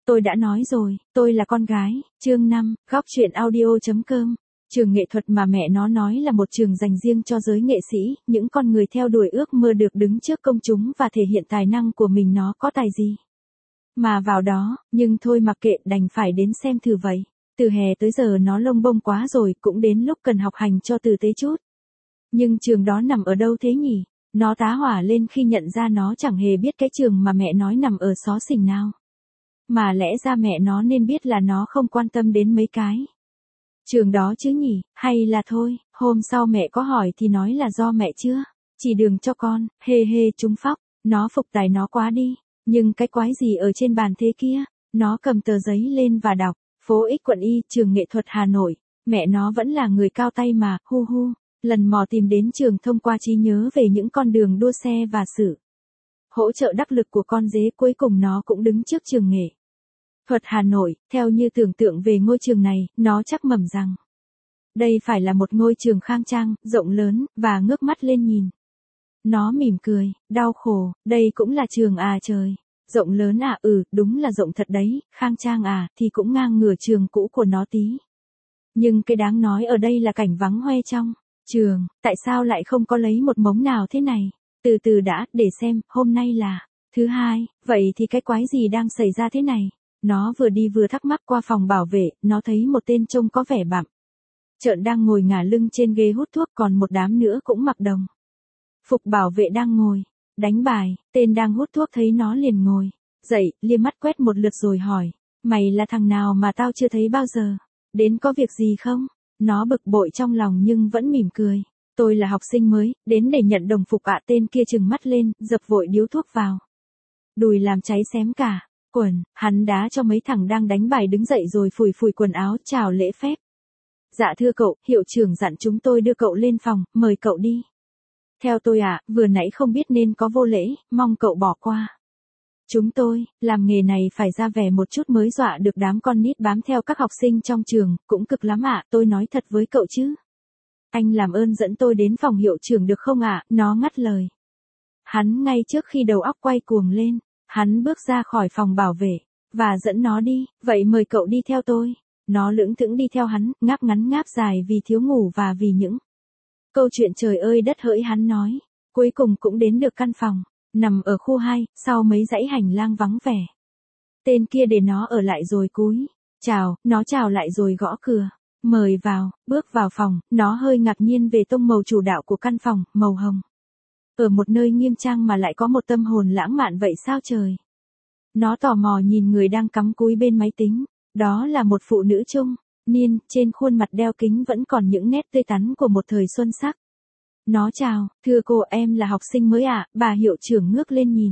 Tôi đã nói rồi, tôi là con gái. Chương 5, góc truyện audio.com. Trường nghệ thuật mà mẹ nó nói là một trường dành riêng cho giới nghệ sĩ, những con người theo đuổi ước mơ được đứng trước công chúng và thể hiện tài năng của mình. Nó có tài gì mà vào đó, nhưng thôi mặc kệ, đành phải đến xem thử vậy. Từ hè tới giờ nó lông bông quá rồi, cũng đến lúc cần học hành cho tử tế chút. Nhưng trường đó nằm ở đâu thế nhỉ? Nó tá hỏa lên khi nhận ra nó chẳng hề biết cái trường mà mẹ nói nằm ở xó xỉnh nào. Mà lẽ ra mẹ nó nên biết là nó không quan tâm đến mấy cái trường đó chứ nhỉ, hay là thôi, hôm sau mẹ có hỏi thì nói là do mẹ chưa chỉ đường cho con, hê hê trúng phóc, nó phục tài nó quá đi, nhưng cái quái gì ở trên bàn thế kia, nó cầm tờ giấy lên và đọc, phố X quận Y, trường nghệ thuật Hà Nội, mẹ nó vẫn là người cao tay mà, hu hu, lần mò tìm đến trường thông qua trí nhớ về những con đường đua xe và sự hỗ trợ đắc lực của con dế, cuối cùng nó cũng đứng trước trường nghệ thuật Hà Nội. Theo như tưởng tượng về ngôi trường này, nó chắc mẩm rằng đây phải là một ngôi trường khang trang, rộng lớn, và ngước mắt lên nhìn. Nó mỉm cười, đau khổ, đây cũng là trường à trời. Rộng lớn à, đúng là rộng thật đấy, khang trang à, thì cũng ngang ngửa trường cũ của nó tí. Nhưng cái đáng nói ở đây là cảnh vắng hoe trong trường, tại sao lại không có lấy một mống nào thế này? Từ từ đã, để xem, hôm nay là thứ hai, vậy thì cái quái gì đang xảy ra thế này? Nó vừa đi vừa thắc mắc. Qua phòng bảo vệ, nó thấy một tên trông có vẻ bặm trợn đang ngồi ngả lưng trên ghế hút thuốc, còn một đám nữa cũng mặc đồng phục bảo vệ đang ngồi đánh bài. Tên đang hút thuốc thấy nó liền ngồi dậy, liếc mắt quét một lượt rồi hỏi, mày là thằng nào mà tao chưa thấy bao giờ? Đến có việc gì không? Nó bực bội trong lòng nhưng vẫn mỉm cười. Tôi là học sinh mới, đến để nhận đồng phục ạ. Tên kia trừng mắt lên, dập vội điếu thuốc vào đùi làm cháy xém cả quần. Hắn đá cho mấy thằng đang đánh bài đứng dậy rồi phủi phủi quần áo, chào lễ phép. Dạ thưa cậu, hiệu trưởng dặn chúng tôi đưa cậu lên phòng, mời cậu đi. Theo tôi ạ, vừa nãy không biết nên có vô lễ, mong cậu bỏ qua. Chúng tôi, làm nghề này phải ra vẻ một chút mới dọa được đám con nít bám theo các học sinh trong trường, cũng cực lắm ạ. Tôi nói thật với cậu chứ. Anh làm ơn dẫn tôi đến phòng hiệu trưởng được không ạ? Nó ngắt lời hắn ngay trước khi đầu óc quay cuồng lên. Hắn bước ra khỏi phòng bảo vệ và dẫn nó đi, vậy mời cậu đi theo tôi. Nó lững thững đi theo hắn, ngáp ngắn ngáp dài vì thiếu ngủ và vì những câu chuyện trời ơi đất hỡi hắn nói. Cuối cùng cũng đến được căn phòng, nằm ở khu 2, sau mấy dãy hành lang vắng vẻ. Tên kia để nó ở lại rồi cúi chào, nó chào lại rồi gõ cửa. Mời vào. Bước vào phòng, nó hơi ngạc nhiên về tông màu chủ đạo của căn phòng, màu hồng. Ở một nơi nghiêm trang mà lại có một tâm hồn lãng mạn vậy sao trời? Nó tò mò nhìn người đang cắm cúi bên máy tính. Đó là một phụ nữ trung niên, trên khuôn mặt đeo kính vẫn còn những nét tươi tắn của một thời xuân sắc. Nó chào, thưa cô, em là học sinh mới ạ. Bà hiệu trưởng ngước lên nhìn.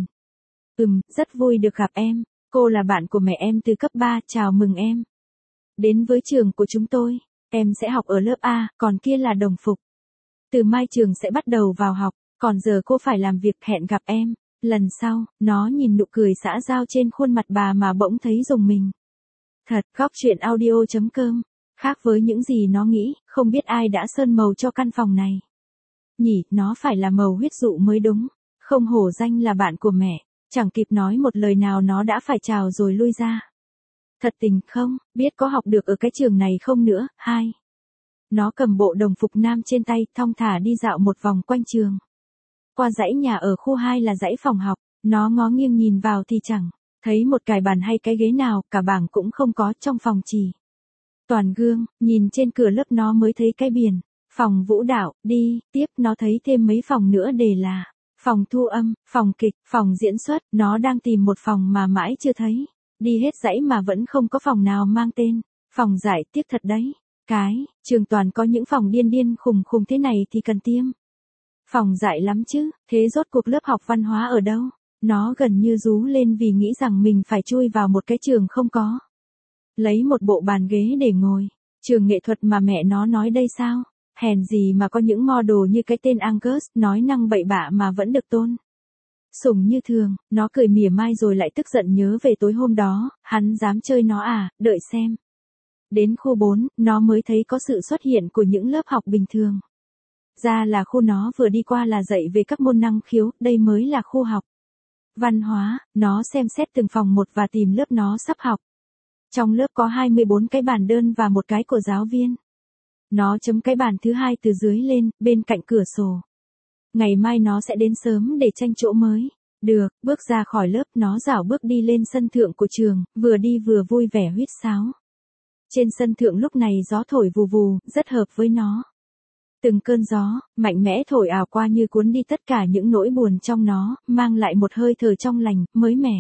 Rất vui được gặp em. Cô là bạn của mẹ em từ cấp 3, chào mừng em đến với trường của chúng tôi. Em sẽ học ở lớp A, còn kia là đồng phục. Từ mai trường sẽ bắt đầu vào học, còn giờ cô phải làm việc, hẹn gặp em lần sau. Nó nhìn nụ cười xã giao trên khuôn mặt bà mà bỗng thấy rùng mình. Thật, góc truyện audio.com. Khác với những gì nó nghĩ, không biết ai đã sơn màu cho căn phòng này. Nhỉ, nó phải là màu huyết dụ mới đúng. Không hổ danh là bạn của mẹ. Chẳng kịp nói một lời nào nó đã phải chào rồi lui ra. Thật tình không, biết có học được ở cái trường này không nữa. 2. Nó cầm bộ đồng phục nam trên tay, thong thả đi dạo một vòng quanh trường. Qua dãy nhà ở khu 2 là dãy phòng học, nó ngó nghiêng nhìn vào thì chẳng thấy một cái bàn hay cái ghế nào, cả bảng cũng không có, trong phòng chỉ toàn gương. Nhìn trên cửa lớp nó mới thấy cái biển phòng vũ đạo. Đi tiếp nó thấy thêm mấy phòng nữa đều là phòng thu âm, phòng kịch, phòng diễn xuất. Nó đang tìm một phòng mà mãi chưa thấy. Đi hết dãy mà vẫn không có phòng nào mang tên phòng giải, tiếc thật đấy. Cái trường toàn có những phòng điên điên khùng khùng thế này thì cần tiêm phòng giải lắm chứ. Thế rốt cuộc lớp học văn hóa ở đâu? Nó gần như rú lên vì nghĩ rằng mình phải chui vào một cái trường không có lấy một bộ bàn ghế để ngồi. Trường nghệ thuật mà mẹ nó nói đây sao? Hèn gì mà có những model như cái tên Angus, nói năng bậy bạ mà vẫn được tôn sủng như thường. Nó cười mỉa mai rồi lại tức giận nhớ về tối hôm đó, hắn dám chơi nó à. Đợi xem. Đến khu 4, nó mới thấy có sự xuất hiện của những lớp học bình thường. Ra là khu nó vừa đi qua là dạy về các môn năng khiếu, đây mới là khu học văn hóa. Nó xem xét từng phòng một và tìm lớp nó sắp học. Trong lớp có 24 cái bàn đơn và một cái của giáo viên. Nó chấm cái bàn thứ hai từ dưới lên, bên cạnh cửa sổ. Ngày mai nó sẽ đến sớm để tranh chỗ mới. Được, bước ra khỏi lớp, nó rảo bước đi lên sân thượng của trường, vừa đi vừa vui vẻ huýt sáo. Trên sân thượng lúc này gió thổi vù vù, rất hợp với nó. Từng cơn gió, mạnh mẽ thổi ào qua như cuốn đi tất cả những nỗi buồn trong nó, mang lại một hơi thở trong lành, mới mẻ.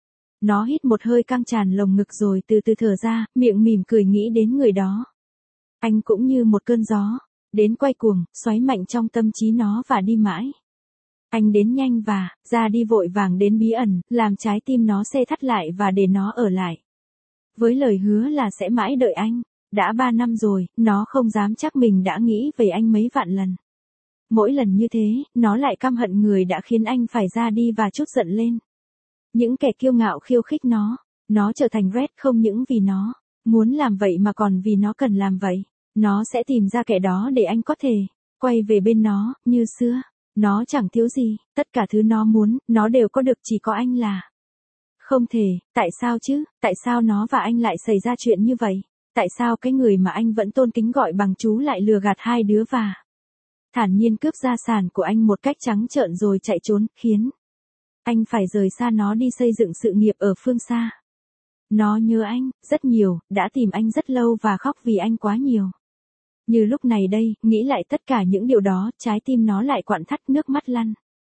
Nó hít một hơi căng tràn lồng ngực rồi từ từ thở ra, miệng mỉm cười nghĩ đến người đó. Anh cũng như một cơn gió, đến quay cuồng, xoáy mạnh trong tâm trí nó và đi mãi. Anh đến nhanh và, ra đi vội vàng đến bí ẩn, làm trái tim nó se thắt lại và để nó ở lại. Với lời hứa là sẽ mãi đợi anh. Đã 3 năm rồi, nó không dám chắc mình đã nghĩ về anh mấy vạn lần. Mỗi lần như thế, nó lại căm hận người đã khiến anh phải ra đi và trút giận lên. Những kẻ kiêu ngạo khiêu khích nó trở thành Red không những vì nó muốn làm vậy mà còn vì nó cần làm vậy. Nó sẽ tìm ra kẻ đó để anh có thể quay về bên nó, như xưa. Nó chẳng thiếu gì, tất cả thứ nó muốn, nó đều có được, chỉ có anh là không thể. Tại sao chứ, tại sao nó và anh lại xảy ra chuyện như vậy? Tại sao cái người mà anh vẫn tôn kính gọi bằng chú lại lừa gạt hai đứa và thản nhiên cướp gia sản của anh một cách trắng trợn rồi chạy trốn, khiến anh phải rời xa nó đi xây dựng sự nghiệp ở phương xa. Nó nhớ anh, rất nhiều, đã tìm anh rất lâu và khóc vì anh quá nhiều. Như lúc này đây, nghĩ lại tất cả những điều đó, trái tim nó lại quặn thắt, nước mắt lăn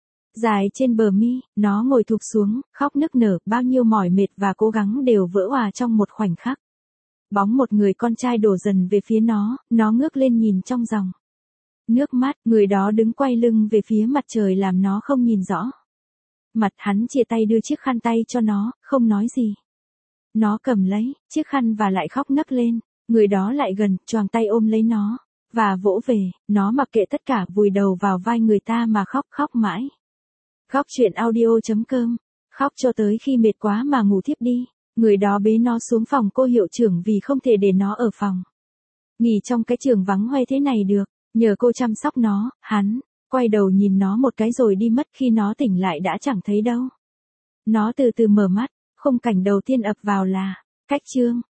dài trên bờ mi, nó ngồi thụp xuống, khóc nức nở, bao nhiêu mỏi mệt và cố gắng đều vỡ òa trong một khoảnh khắc. Bóng một người con trai đổ dần về phía nó ngước lên nhìn trong dòng nước mắt, người đó đứng quay lưng về phía mặt trời làm nó không nhìn rõ. Mặt hắn chia tay đưa chiếc khăn tay cho nó, không nói gì. Nó cầm lấy chiếc khăn và lại khóc nấc lên, người đó lại gần, choàng tay ôm lấy nó, và vỗ về, nó mặc kệ tất cả vùi đầu vào vai người ta mà khóc mãi. Khóc chuyện audio.com, khóc cho tới khi mệt quá mà ngủ thiếp đi. Người đó bế nó xuống phòng cô hiệu trưởng vì không thể để nó ở phòng nghỉ trong cái trường vắng hoe thế này được. Nhờ cô chăm sóc nó, hắn quay đầu nhìn nó một cái rồi đi mất, khi nó tỉnh lại đã chẳng thấy đâu. Nó từ từ mở mắt, khung cảnh đầu tiên ập vào là cách chương